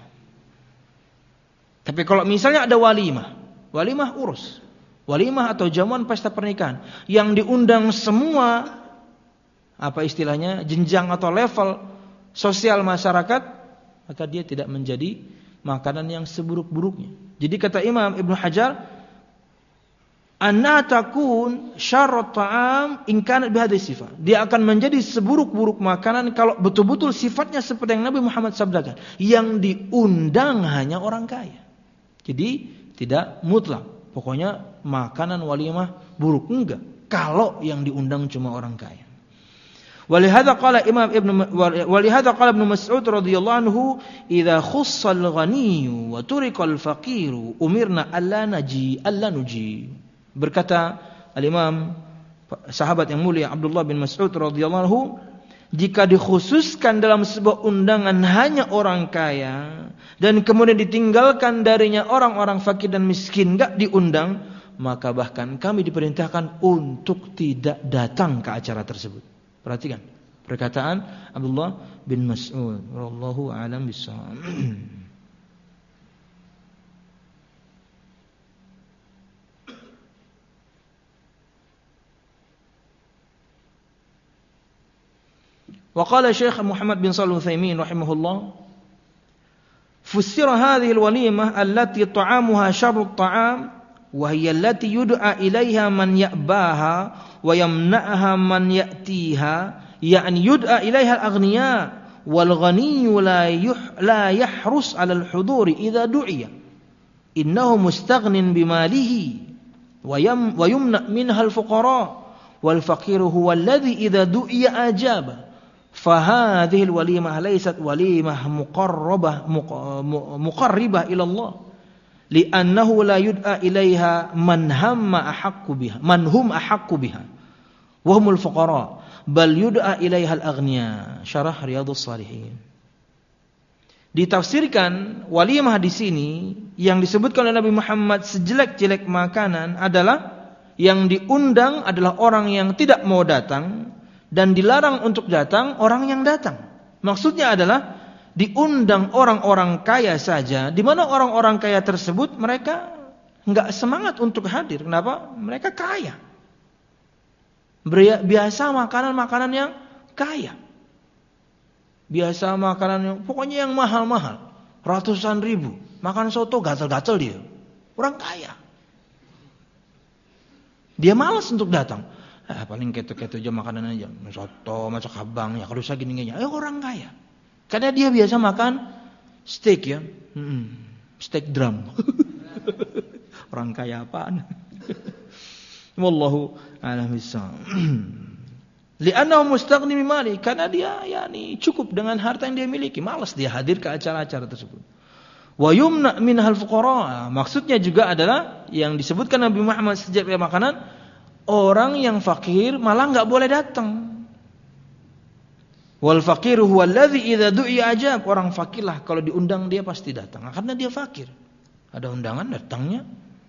Tapi kalau misalnya ada walimah, walimah urus, walimah atau jamuan pesta pernikahan yang diundang semua apa istilahnya jenjang atau level sosial masyarakat, maka dia tidak menjadi makanan yang seburuk-buruknya. Jadi kata Imam Ibnu Hajar, anna takun syarrut ta'am in kanat bihadhihi sifah. Dia akan menjadi seburuk-buruk makanan kalau betul-betul sifatnya seperti yang Nabi Muhammad sabdakan, yang diundang hanya orang kaya. Jadi tidak mutlak, pokoknya makanan walimah buruk, enggak kalau yang diundang cuma orang kaya. Walihada qala Imam Ibnu walihada qala Ibnu Mas'ud radhiyallahu anhu, idza khussal ghaniyyu wa turikal faqiru umirna alla naji alla nuji. Berkata al-Imam sahabat yang mulia Abdullah bin Mas'ud radhiyallahu anhu, jika dikhususkan dalam sebuah undangan hanya orang kaya dan kemudian ditinggalkan darinya orang-orang fakir dan miskin, enggak diundang, maka bahkan kami diperintahkan untuk tidak datang ke acara tersebut. Perhatikan, Perkataan Abdullah bin Mas'ud, wallahu a'lam bishawab. Wa qala Syekh Muhammad bin Shalih Al-Utsaimin rahimahullah, fussira hadhihi al-walimah allati ta'amuha syarru at-ta'am wa hiya allati yud'a ilaiha man ya'baha wa yamna'aha man ya'tiha, ya'ni yud'a ilaiha al-aghniya wal ghaniyyu la yuh la yahrus 'ala al-huduri idza du'iya innahu mustaghnin bimalihi wa yam wa yumna' minha al-fuqara wal faqiru huwa alladhi idza du'iya ajaba. فهذه الوليمة ليست وليمة مقربة مقربة إلى الله لأنه لا يدعى إليها من هم أحق بها من هم أحق بها وهم الفقراء بل يدعى إليها الأغنياء. Syarah Riyadhus Shalihin. Ditafsirkan walimah di sini yang disebutkan oleh Nabi Muhammad sejelek-jelek makanan adalah yang diundang adalah orang yang tidak mau datang, dan dilarang untuk datang orang yang datang. Maksudnya adalah diundang orang-orang kaya saja, di mana orang-orang kaya tersebut mereka enggak semangat untuk hadir. Kenapa? Mereka kaya. Biasa makanan-makanan yang kaya. Biasa makanan yang pokoknya yang mahal-mahal, ratusan ribu. Makan soto gatal-gatal dia. Orang kaya. Dia malas untuk datang. Ah, paling keto-keto aja makanan aja, soto, macam kabang, ya kalau usah gini-gini. Eh orang kaya, karena dia biasa makan steak ya, hmm, steak drum. Orang kaya apaan? Wallahu a'lam bishawab. Li'annahu mustaghni bimali, karena dia yakni cukup dengan harta yang dia miliki, malas dia hadir ke acara-acara tersebut. Wa yumna minhal fuqara, maksudnya juga adalah yang disebutkan Nabi Muhammad sejak dia makanan, orang yang fakir malah enggak boleh datang. Wal faqiru huwa alladhi idza du'iya ajab. Orang fakirlah kalau diundang dia pasti datang, karena dia fakir. Ada undangan datangnya.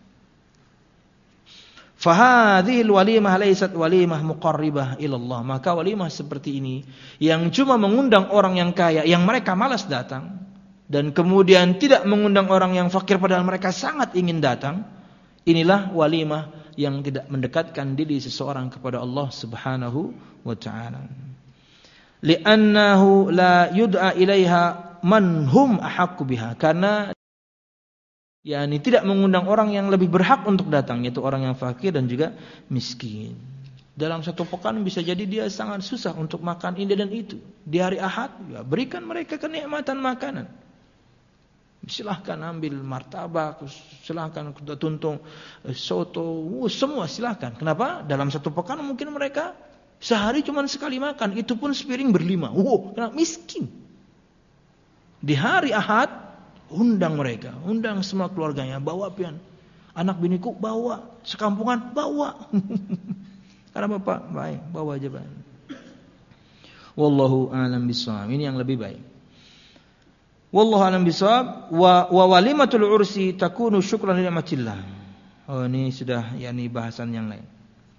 Fa hadhihi al-walimah laysat walimah muqarribah ila Allah. Maka walimah seperti ini yang cuma mengundang orang yang kaya yang mereka malas datang, dan kemudian tidak mengundang orang yang fakir padahal mereka sangat ingin datang, inilah walimah yang tidak mendekatkan diri seseorang kepada Allah Subhanahu wa ta'ala. Li'annahu la yud'a ilaiha man hum ahaqqu biha, karena yakni tidak mengundang orang yang lebih berhak untuk datang, yaitu orang yang fakir dan juga miskin. Dalam satu pekan bisa jadi dia sangat susah untuk makan ini dan itu. Di hari Ahad, ya berikan mereka kenikmatan makanan. Silahkan ambil martabak, silahkan tuntung soto, semua silahkan. Kenapa? Dalam satu pekan mungkin mereka sehari cuma sekali makan, itu pun sepiring berlima. Wow, karena miskin. Di hari Ahad, undang mereka, undang semua keluarganya, bawa pian. Anak biniku bawa, sekampungan bawa. Karena bapak baik, bawa aja Pak. Wallahu a'lam bishawab. Ini yang lebih baik. Wallahu a'lam bishawab. Wa, wa walimatul ursi takunu syukran li ni'matillah. Oh, ini sudah yakni bahasan yang lain.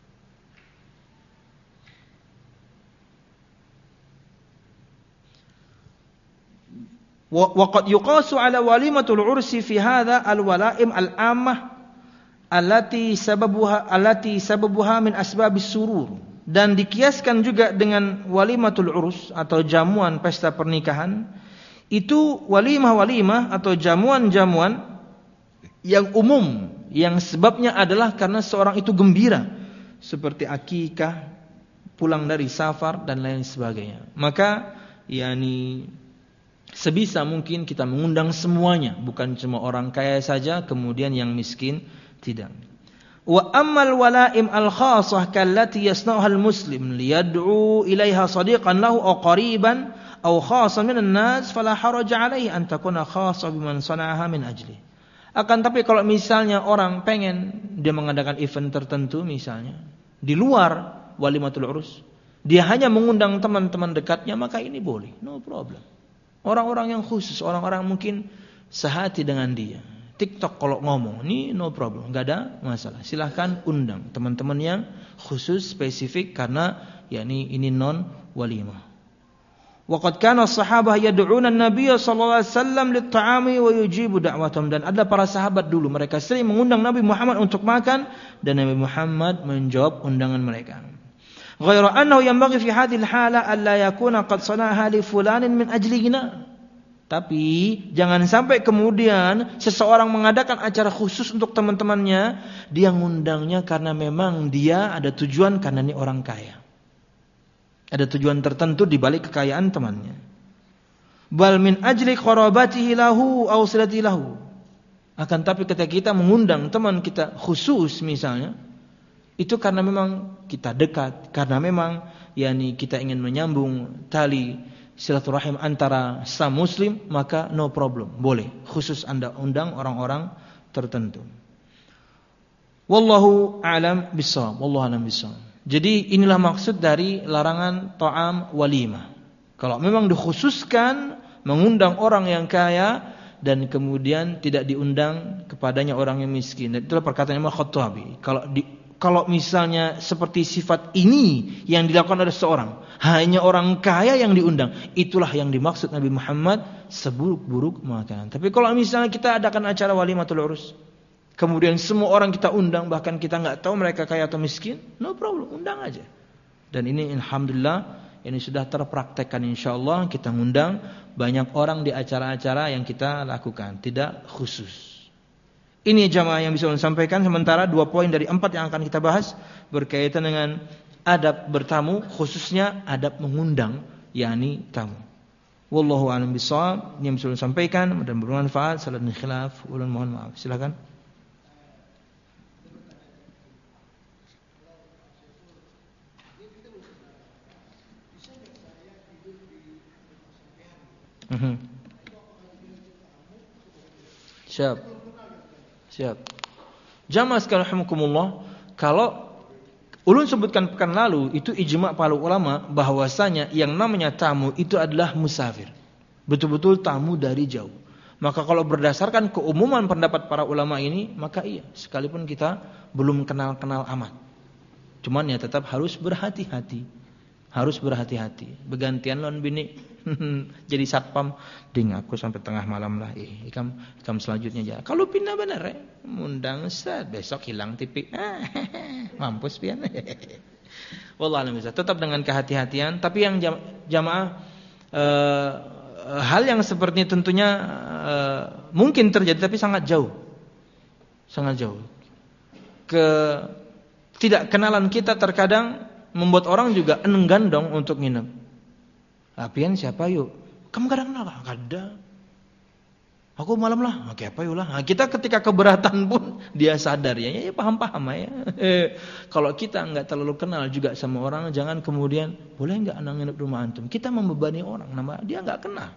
Wa wa qad yuqasu ala walimatul ursi fi hadha al-wala'im al-ammah allati sababuha allati sababuha min asbabis surur. Dan dikiaskan juga dengan walimatul urus atau jamuan pesta pernikahan. Itu walimah-walimah atau jamuan-jamuan yang umum, yang sebabnya adalah karena seorang itu gembira, seperti akikah, pulang dari safar dan lain sebagainya. Maka yakni sebisa mungkin kita mengundang semuanya, bukan cuma orang kaya saja kemudian yang miskin tidak. Wa ammal walaim al-khassah kallati yasna'uha al-muslim liyad'u ilaiha sadiqan lahu aw qariban aw khassan minan nas fala haraja alaihi an takuna khassa biman sana'aha min ajli. Akan tapi kalau misalnya orang pengen dia mengadakan event tertentu misalnya di luar walimatul urus, dia hanya mengundang teman-teman dekatnya, maka ini boleh, no problem. Orang-orang yang khusus, orang-orang mungkin sehati dengan dia. TikTok kalau ngomong, ini no problem, enggak ada masalah. Silahkan undang teman-teman yang khusus spesifik karena yakni ini non walimah. Waqad kana as-sahabah yad'una an-nabiy sallallahu alaihi wasallam lit-ta'ami wa yujibu da'watahum, dan ada para sahabat dulu mereka sering mengundang Nabi Muhammad untuk makan dan Nabi Muhammad menjawab undangan mereka. Ghairu annahu yanbaghi fi hadhihi al-hala alla yakuna qad sana'a li fulanin min ajli ghina. Tapi jangan sampai kemudian seseorang mengadakan acara khusus untuk teman-temannya, dia ngundangnya karena memang dia ada tujuan karena ini orang kaya. Ada tujuan tertentu di balik kekayaan temannya. Bal min ajli qarabatihi lahu aw silatihi lahu. Akan tapi ketika kita mengundang teman kita khusus misalnya, itu karena memang kita dekat, karena memang yakni kita ingin menyambung tali silaturahim antara sesama muslim, maka no problem, boleh. Khusus Anda undang orang-orang tertentu. Wallahu a'lam bishawab. Wallahu a'lam bishawab. Jadi inilah maksud dari larangan ta'am walimah. Kalau memang dikhususkan mengundang orang yang kaya dan kemudian tidak diundang kepadanya orang yang miskin. Dan itulah perkataan Imam Khattabi. Kalau di, kalau misalnya seperti sifat ini yang dilakukan oleh seorang, hanya orang kaya yang diundang, itulah yang dimaksud Nabi Muhammad seburuk-buruk makanan. Tapi kalau misalnya kita adakan acara walimatul urus, kemudian semua orang kita undang, bahkan kita nggak tahu mereka kaya atau miskin, no problem, undang aja. Dan ini alhamdulillah ini sudah terpraktekkan, insyaallah kita ngundang banyak orang di acara-acara yang kita lakukan, tidak khusus. Ini jamaah yang bisa saya sampaikan. Sementara dua poin dari empat yang akan kita bahas berkaitan dengan adab bertamu, khususnya adab mengundang, yakni tamu. Wallahu a'lam bishawab. Ini yang bisa saya sampaikan dan bermanfaat. Salah dan khilaf, ulun mohon maaf. Silakan. Mhm. Siap. Siap. Jamaah sekalian rahimakumullah, kalau ulun sebutkan pekan lalu itu ijma' para ulama bahwasanya yang namanya tamu itu adalah musafir. Betul-betul tamu dari jauh. Maka kalau berdasarkan keumuman pendapat para ulama ini, maka iya, sekalipun kita belum kenal-kenal amat. Cuman ya tetap harus berhati-hati. Harus berhati-hati. Bergantian lon bini jadi satpam, ding aku sampai tengah malam lah. Eh, ikam ikam selanjutnya aja. Kalau pindah benar ya, mundang set besok hilang tipi. Mampus pian. Wallah alam bisa. Tetap dengan kehati-hatian, tapi yang jam, jamaah eh, hal yang seperti ini tentunya eh, mungkin terjadi tapi sangat jauh. Sangat jauh. Ke tidak kenalan kita terkadang membuat orang juga enggan dong untuk nginep. Apian siapa yuk? Kamu kadang kenal? Kada. Aku malam lah. Oke apa yuk lah. Nah, kita ketika keberatan pun dia sadar ya. Ya paham-paham ya. Kalau kita nggak terlalu kenal juga sama orang, jangan kemudian boleh nggak anak nginep rumah antum? Kita membebani orang. Nama dia nggak kenal.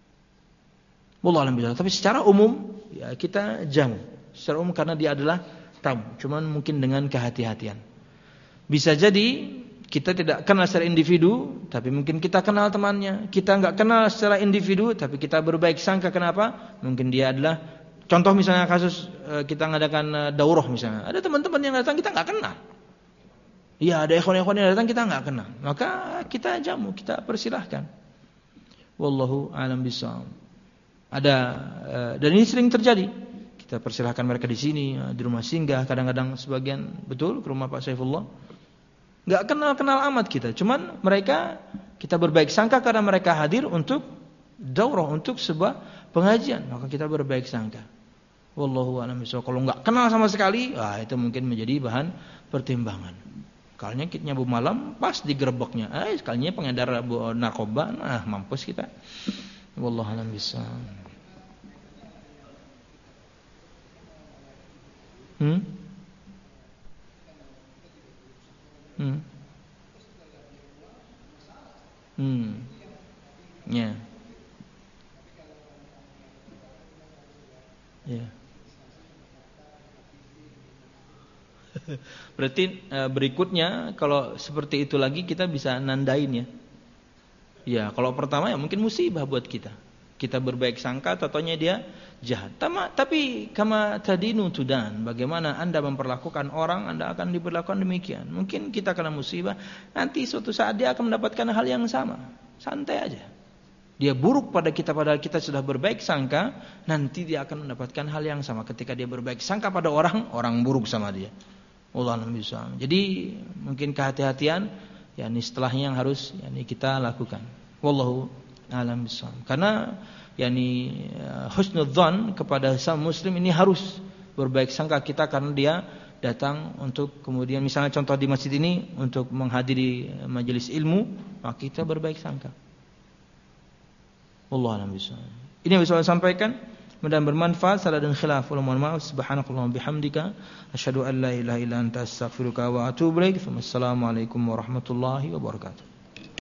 Wallah alam bilang. Tapi secara umum ya kita jamu. Secara umum karena dia adalah tamu. Cuman mungkin dengan kehati-hatian. Bisa jadi kita tidak kenal secara individu, tapi mungkin kita kenal temannya. Kita enggak kenal secara individu, tapi kita berbaik sangka. Kenapa? Mungkin dia adalah, contoh misalnya kasus kita ngadakan daurah misalnya. Ada teman-teman yang datang kita enggak kenal. Iya, ada ikhwan-ikhwan yang datang kita enggak kenal. Maka kita jamu, kita persilahkan. Wallahu a'lam bishawab. Ada dan ini sering terjadi. Kita persilahkan mereka di sini, di rumah singgah, kadang-kadang sebagian betul ke rumah Pak Saifullah. Enggak kenal-kenal amat kita, cuman mereka kita berbaik sangka karena mereka hadir untuk daurah, untuk sebuah pengajian, maka kita berbaik sangka. Wallahu a'lam bishawab. Kalau enggak kenal sama sekali, wah itu mungkin menjadi bahan pertimbangan. Kalinya kita nyabu malam pas digerebeknya, eh sekalinya pengedar narkoba, nah mampus kita. Wallahu a'lam bishawab. Hmm? Hmm. Hmm. Ya. Ya. Berarti e, berikutnya kalau seperti itu lagi kita bisa nandain ya. Ya, kalau pertama ya mungkin musibah buat kita. Kita berbaik sangka, totonya dia jahat. Tama, tapi kama tadinu tudan. Bagaimana Anda memperlakukan orang, Anda akan diperlakukan demikian. Mungkin kita kena musibah, nanti suatu saat dia akan mendapatkan hal yang sama. Santai aja. Dia buruk pada kita, padahal kita sudah berbaik sangka, nanti dia akan mendapatkan hal yang sama. Ketika dia berbaik sangka pada orang, orang buruk sama dia. Wallahu a'lam bishawab. Jadi mungkin kehati-hatian, yakni setelahnya yang harus yakni kita lakukan. Wallahu a'lam bishawab. Karena yakni husnudzan kepada sama muslim ini harus berbaik sangka kita, karena dia datang untuk kemudian misalnya contoh di masjid ini untuk menghadiri majelis ilmu, maka kita berbaik sangka. Wallahu a'lam bishawab. Ini yang bisa saya sampaikan. Mudah-mudahan bermanfaat. Salah dan khilaf, mohon maaf. Subhanakallahumma bihamdika asyhadu an la ilaha illa anta astaghfiruka wa atubu ilaik. Wassalamualaikum warahmatullahi wabarakatuh.